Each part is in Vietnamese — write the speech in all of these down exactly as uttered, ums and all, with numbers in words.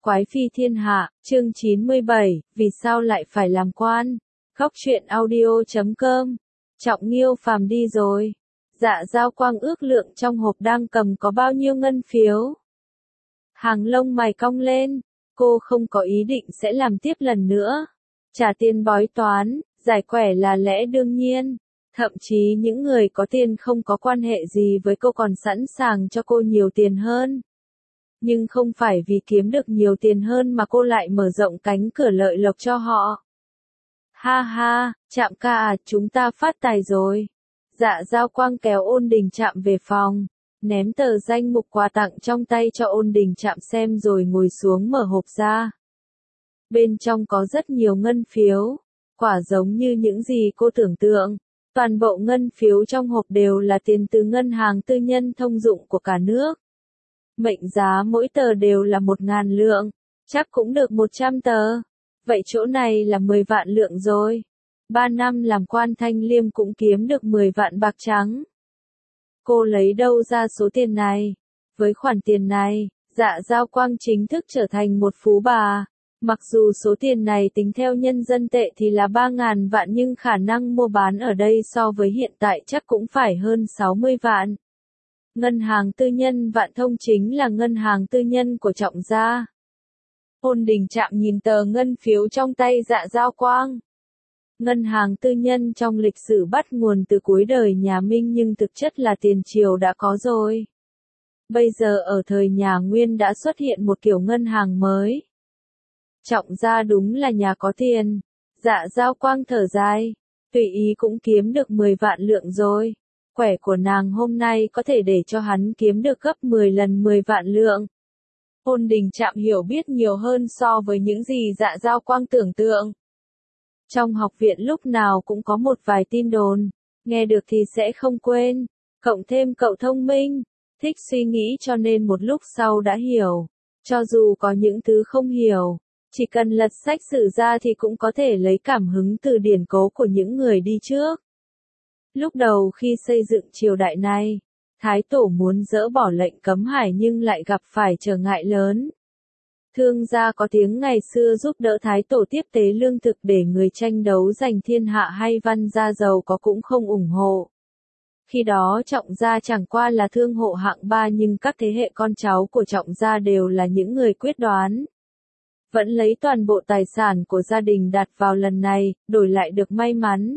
Quái phi thiên hạ, chương chín mươi bảy, vì sao lại phải làm quan? Góc truyện audio chấm com. Trọng Nghiêu Phàm đi rồi. Dạ Giao Quang ước lượng trong hộp đang cầm có bao nhiêu ngân phiếu. Hàng lông mày cong lên, cô không có ý định sẽ làm tiếp lần nữa. Trả tiền bói toán, giải quẻ là lẽ đương nhiên. Thậm chí những người có tiền không có quan hệ gì với cô còn sẵn sàng cho cô nhiều tiền hơn. Nhưng không phải vì kiếm được nhiều tiền hơn mà cô lại mở rộng cánh cửa lợi lộc cho họ. Ha ha, Trạm ca à, chúng ta phát tài rồi. Dạ Giao Quang kéo Ôn Đình Trạm về phòng, ném tờ danh mục quà tặng trong tay cho Ôn Đình Trạm xem rồi ngồi xuống mở hộp ra. Bên trong có rất nhiều ngân phiếu, quả giống như những gì cô tưởng tượng. Toàn bộ ngân phiếu trong hộp đều là tiền từ ngân hàng tư nhân thông dụng của cả nước. Mệnh giá mỗi tờ đều là một ngàn lượng, chắc cũng được một trăm tờ. Vậy chỗ này là mười vạn lượng rồi. Ba năm làm quan Thanh Liêm cũng kiếm được mười vạn bạc trắng. Cô lấy đâu ra số tiền này? Với khoản tiền này, Dạ Giao Quang chính thức trở thành một phú bà. Mặc dù số tiền này tính theo nhân dân tệ thì là ba ngàn vạn nhưng khả năng mua bán ở đây so với hiện tại chắc cũng phải hơn sáu mươi vạn. Ngân hàng tư nhân Vạn Thông chính là ngân hàng tư nhân của Trọng gia. Ôn Đình Trạm nhìn tờ ngân phiếu trong tay Dạ Giao Quang. Ngân hàng tư nhân trong lịch sử bắt nguồn từ cuối đời nhà Minh nhưng thực chất là tiền Triều đã có rồi. Bây giờ ở thời nhà Nguyên đã xuất hiện một kiểu ngân hàng mới. Trọng gia đúng là nhà có tiền. Dạ Giao Quang thở dài, tùy ý cũng kiếm được mười vạn lượng rồi. Quẻ của nàng hôm nay có thể để cho hắn kiếm được gấp mười lần mười vạn lượng. Ôn Đình Trạm hiểu biết nhiều hơn so với những gì Dạ Giao Quang tưởng tượng. Trong học viện lúc nào cũng có một vài tin đồn, nghe được thì sẽ không quên, cộng thêm cậu thông minh, thích suy nghĩ cho nên một lúc sau đã hiểu. Cho dù có những thứ không hiểu, chỉ cần lật sách sử ra thì cũng có thể lấy cảm hứng từ điển cố của những người đi trước. Lúc đầu khi xây dựng triều đại này, Thái Tổ muốn dỡ bỏ lệnh cấm hải nhưng lại gặp phải trở ngại lớn. Thương gia có tiếng ngày xưa giúp đỡ Thái Tổ tiếp tế lương thực để người tranh đấu giành thiên hạ hay Văn gia giàu có cũng không ủng hộ. Khi đó Trọng gia chẳng qua là thương hộ hạng ba nhưng các thế hệ con cháu của Trọng gia đều là những người quyết đoán. Vẫn lấy toàn bộ tài sản của gia đình đặt vào lần này, đổi lại được may mắn.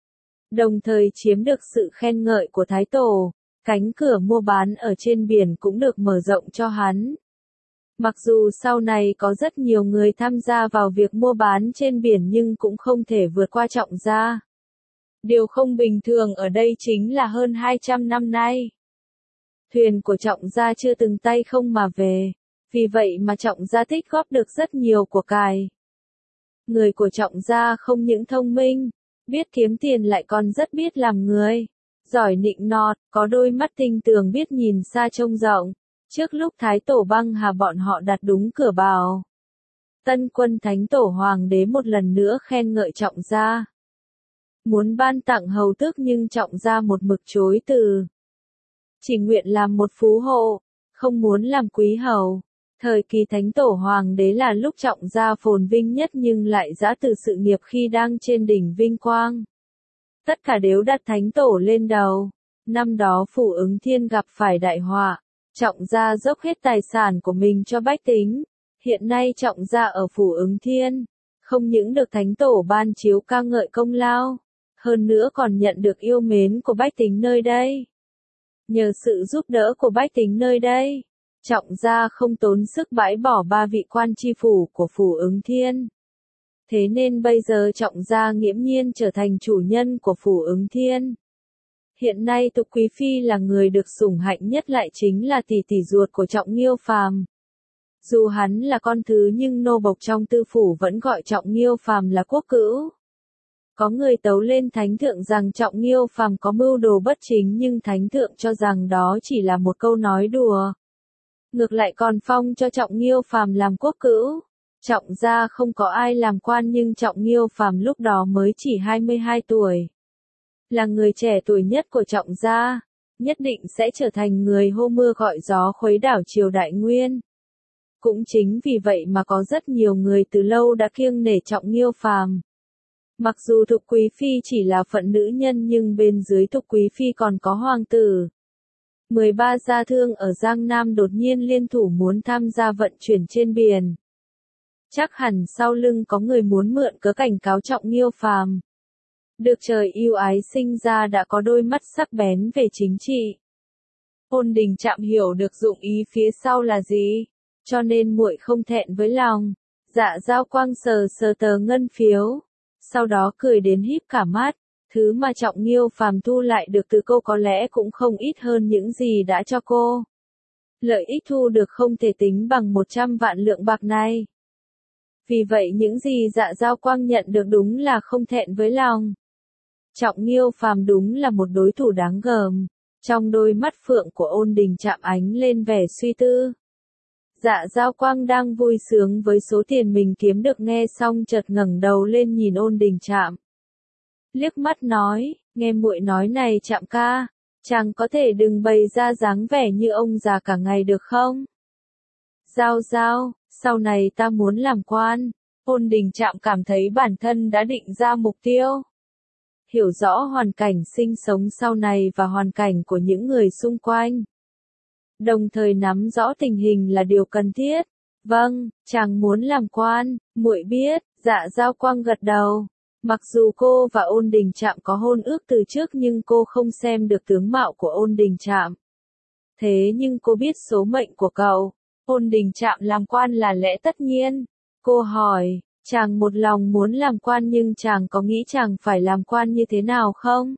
Đồng thời chiếm được sự khen ngợi của Thái Tổ, cánh cửa mua bán ở trên biển cũng được mở rộng cho hắn. Mặc dù sau này có rất nhiều người tham gia vào việc mua bán trên biển nhưng cũng không thể vượt qua Trọng gia. Điều không bình thường ở đây chính là hơn hai trăm năm nay, thuyền của Trọng gia chưa từng tay không mà về, vì vậy mà Trọng gia tích góp được rất nhiều của cải. Người của Trọng gia không những thông minh, biết kiếm tiền lại còn rất biết làm người, giỏi nịnh nọt, có đôi mắt tinh tường biết nhìn xa trông rộng. Trước lúc Thái Tổ băng hà bọn họ đặt đúng cửa bào. Tân quân Thánh Tổ Hoàng đế một lần nữa khen ngợi Trọng gia. Muốn ban tặng hầu tước nhưng Trọng gia một mực chối từ. Chỉ nguyện làm một phú hộ, không muốn làm quý hầu. Thời kỳ Thánh Tổ Hoàng đế là lúc Trọng gia phồn vinh nhất nhưng lại giã từ sự nghiệp khi đang trên đỉnh vinh quang. Tất cả đều đặt Thánh Tổ lên đầu. Năm đó Phủ Ứng Thiên gặp phải đại họa. Trọng gia dốc hết tài sản của mình cho bách tính. Hiện nay Trọng gia ở Phủ Ứng Thiên, không những được Thánh Tổ ban chiếu ca ngợi công lao, hơn nữa còn nhận được yêu mến của bách tính nơi đây. Nhờ sự giúp đỡ của bách tính nơi đây, Trọng gia không tốn sức bãi bỏ ba vị quan tri phủ của Phủ Ứng Thiên. Thế nên bây giờ Trọng gia nghiễm nhiên trở thành chủ nhân của Phủ Ứng Thiên. Hiện nay Tục Quý Phi là người được sủng hạnh nhất lại chính là tỷ tỷ ruột của Trọng Nghiêu Phàm. Dù hắn là con thứ nhưng nô bộc trong tư phủ vẫn gọi Trọng Nghiêu Phàm là quốc cữu. Có người tấu lên Thánh Thượng rằng Trọng Nghiêu Phàm có mưu đồ bất chính nhưng Thánh Thượng cho rằng đó chỉ là một câu nói đùa. Ngược lại còn phong cho Trọng Nghiêu Phàm làm quốc cữu. Trọng gia không có ai làm quan nhưng Trọng Nghiêu Phàm lúc đó mới chỉ hai mươi hai tuổi. Là người trẻ tuổi nhất của Trọng gia, nhất định sẽ trở thành người hô mưa gọi gió khuấy đảo triều đại Nguyên. Cũng chính vì vậy mà có rất nhiều người từ lâu đã kiêng nể Trọng Nghiêu Phàm. Mặc dù Thục Quý Phi chỉ là phận nữ nhân nhưng bên dưới Thục Quý Phi còn có hoàng tử. mười ba gia thương ở Giang Nam đột nhiên liên thủ muốn tham gia vận chuyển trên biển. Chắc hẳn sau lưng có người muốn mượn cớ cảnh cáo Trọng Nghiêu Phàm. Được trời yêu ái sinh ra đã có đôi mắt sắc bén về chính trị. Ôn Đình Trạm hiểu được dụng ý phía sau là gì, cho nên muội không thẹn với lòng. Dạ Giao Quang sờ sờ tờ ngân phiếu, sau đó cười đến híp cả mắt. Thứ mà Trọng Nghiêu Phàm thu lại được từ cô có lẽ cũng không ít hơn những gì đã cho cô. Lợi ích thu được không thể tính bằng một trăm vạn lượng bạc này. Vì vậy những gì Dạ Giao Quang nhận được đúng là không thẹn với lòng. Trọng Nghiêu Phàm đúng là một đối thủ đáng gờm. Trong đôi mắt phượng của Ôn Đình Trạm ánh lên vẻ suy tư. Dạ Giao Quang đang vui sướng với số tiền mình kiếm được nghe xong chợt ngẩng đầu lên nhìn Ôn Đình Trạm. Liếc mắt nói, nghe muội nói này Trạm ca, chàng có thể đừng bày ra dáng vẻ như ông già cả ngày được không? Giao Giao, sau này ta muốn làm quan. Ôn Đình Trạm cảm thấy bản thân đã định ra mục tiêu. Hiểu rõ hoàn cảnh sinh sống sau này và hoàn cảnh của những người xung quanh. Đồng thời nắm rõ tình hình là điều cần thiết. Vâng, chàng muốn làm quan, muội biết. Dạ Giao Quang gật đầu. Mặc dù cô và Ôn Đình Trạm có hôn ước từ trước nhưng cô không xem được tướng mạo của Ôn Đình Trạm. Thế nhưng cô biết số mệnh của cậu. Ôn Đình Trạm làm quan là lẽ tất nhiên. Cô hỏi, chàng một lòng muốn làm quan nhưng chàng có nghĩ chàng phải làm quan như thế nào không?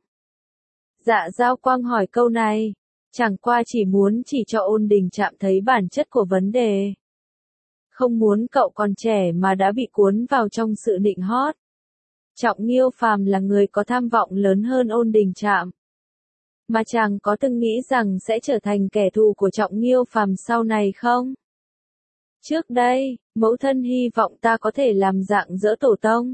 Dạ Giao Quang hỏi câu này. Chẳng qua chỉ muốn chỉ cho Ôn Đình Trạm thấy bản chất của vấn đề. Không muốn cậu còn trẻ mà đã bị cuốn vào trong sự nịnh hót. Trọng Nghiêu Phàm là người có tham vọng lớn hơn Ôn Đình Trạm. Mà chàng có từng nghĩ rằng sẽ trở thành kẻ thù của Trọng Nghiêu Phàm sau này không? Trước đây, mẫu thân hy vọng ta có thể làm dạng dỡ tổ tông.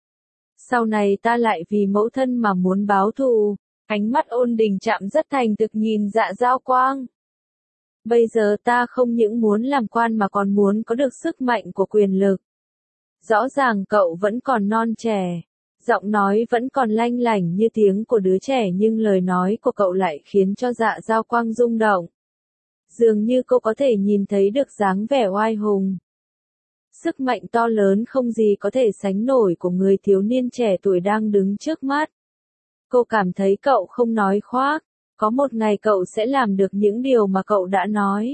Sau này ta lại vì mẫu thân mà muốn báo thù. Ánh mắt Ôn Đình Trạm rất thành thực nhìn Dạ Giao Quang. Bây giờ ta không những muốn làm quan mà còn muốn có được sức mạnh của quyền lực. Rõ ràng cậu vẫn còn non trẻ. Giọng nói vẫn còn lanh lảnh như tiếng của đứa trẻ nhưng lời nói của cậu lại khiến cho Dạ Giao Quang rung động. Dường như cô có thể nhìn thấy được dáng vẻ oai hùng. Sức mạnh to lớn không gì có thể sánh nổi của người thiếu niên trẻ tuổi đang đứng trước mắt. Cô cảm thấy cậu không nói khoác. Có một ngày cậu sẽ làm được những điều mà cậu đã nói.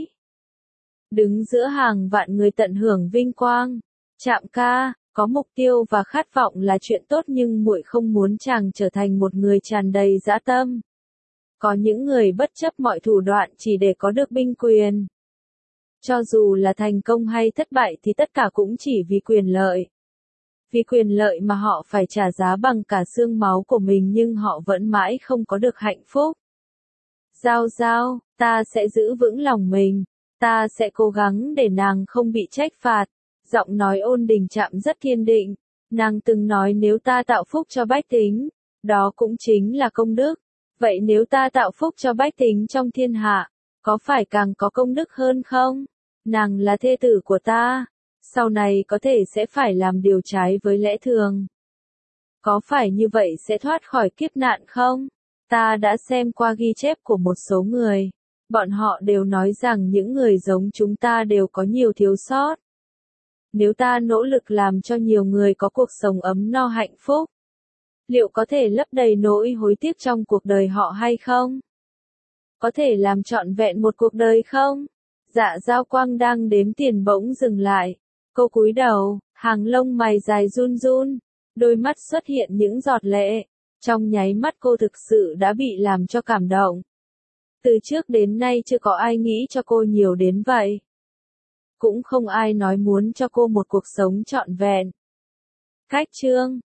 Đứng giữa hàng vạn người tận hưởng vinh quang. Trạm ca, có mục tiêu và khát vọng là chuyện tốt nhưng muội không muốn chàng trở thành một người tràn đầy dã tâm. Có những người bất chấp mọi thủ đoạn chỉ để có được binh quyền. Cho dù là thành công hay thất bại thì tất cả cũng chỉ vì quyền lợi. Vì quyền lợi mà họ phải trả giá bằng cả xương máu của mình nhưng họ vẫn mãi không có được hạnh phúc. Giao Giao, ta sẽ giữ vững lòng mình. Ta sẽ cố gắng để nàng không bị trách phạt. Giọng nói Ôn Đình Trạm rất kiên định. Nàng từng nói nếu ta tạo phúc cho bách tính, đó cũng chính là công đức. Vậy nếu ta tạo phúc cho bách tính trong thiên hạ, có phải càng có công đức hơn không? Nàng là thê tử của ta. Sau này có thể sẽ phải làm điều trái với lẽ thường. Có phải như vậy sẽ thoát khỏi kiếp nạn không? Ta đã xem qua ghi chép của một số người. Bọn họ đều nói rằng những người giống chúng ta đều có nhiều thiếu sót. Nếu ta nỗ lực làm cho nhiều người có cuộc sống ấm no hạnh phúc, liệu có thể lấp đầy nỗi hối tiếc trong cuộc đời họ hay không? Có thể làm trọn vẹn một cuộc đời không? Dạ Giao Quang đang đếm tiền bỗng dừng lại. Cô cúi đầu, hàng lông mày dài run run, đôi mắt xuất hiện những giọt lệ. Trong nháy mắt cô thực sự đã bị làm cho cảm động. Từ trước đến nay chưa có ai nghĩ cho cô nhiều đến vậy. Cũng không ai nói muốn cho cô một cuộc sống trọn vẹn. Cách chương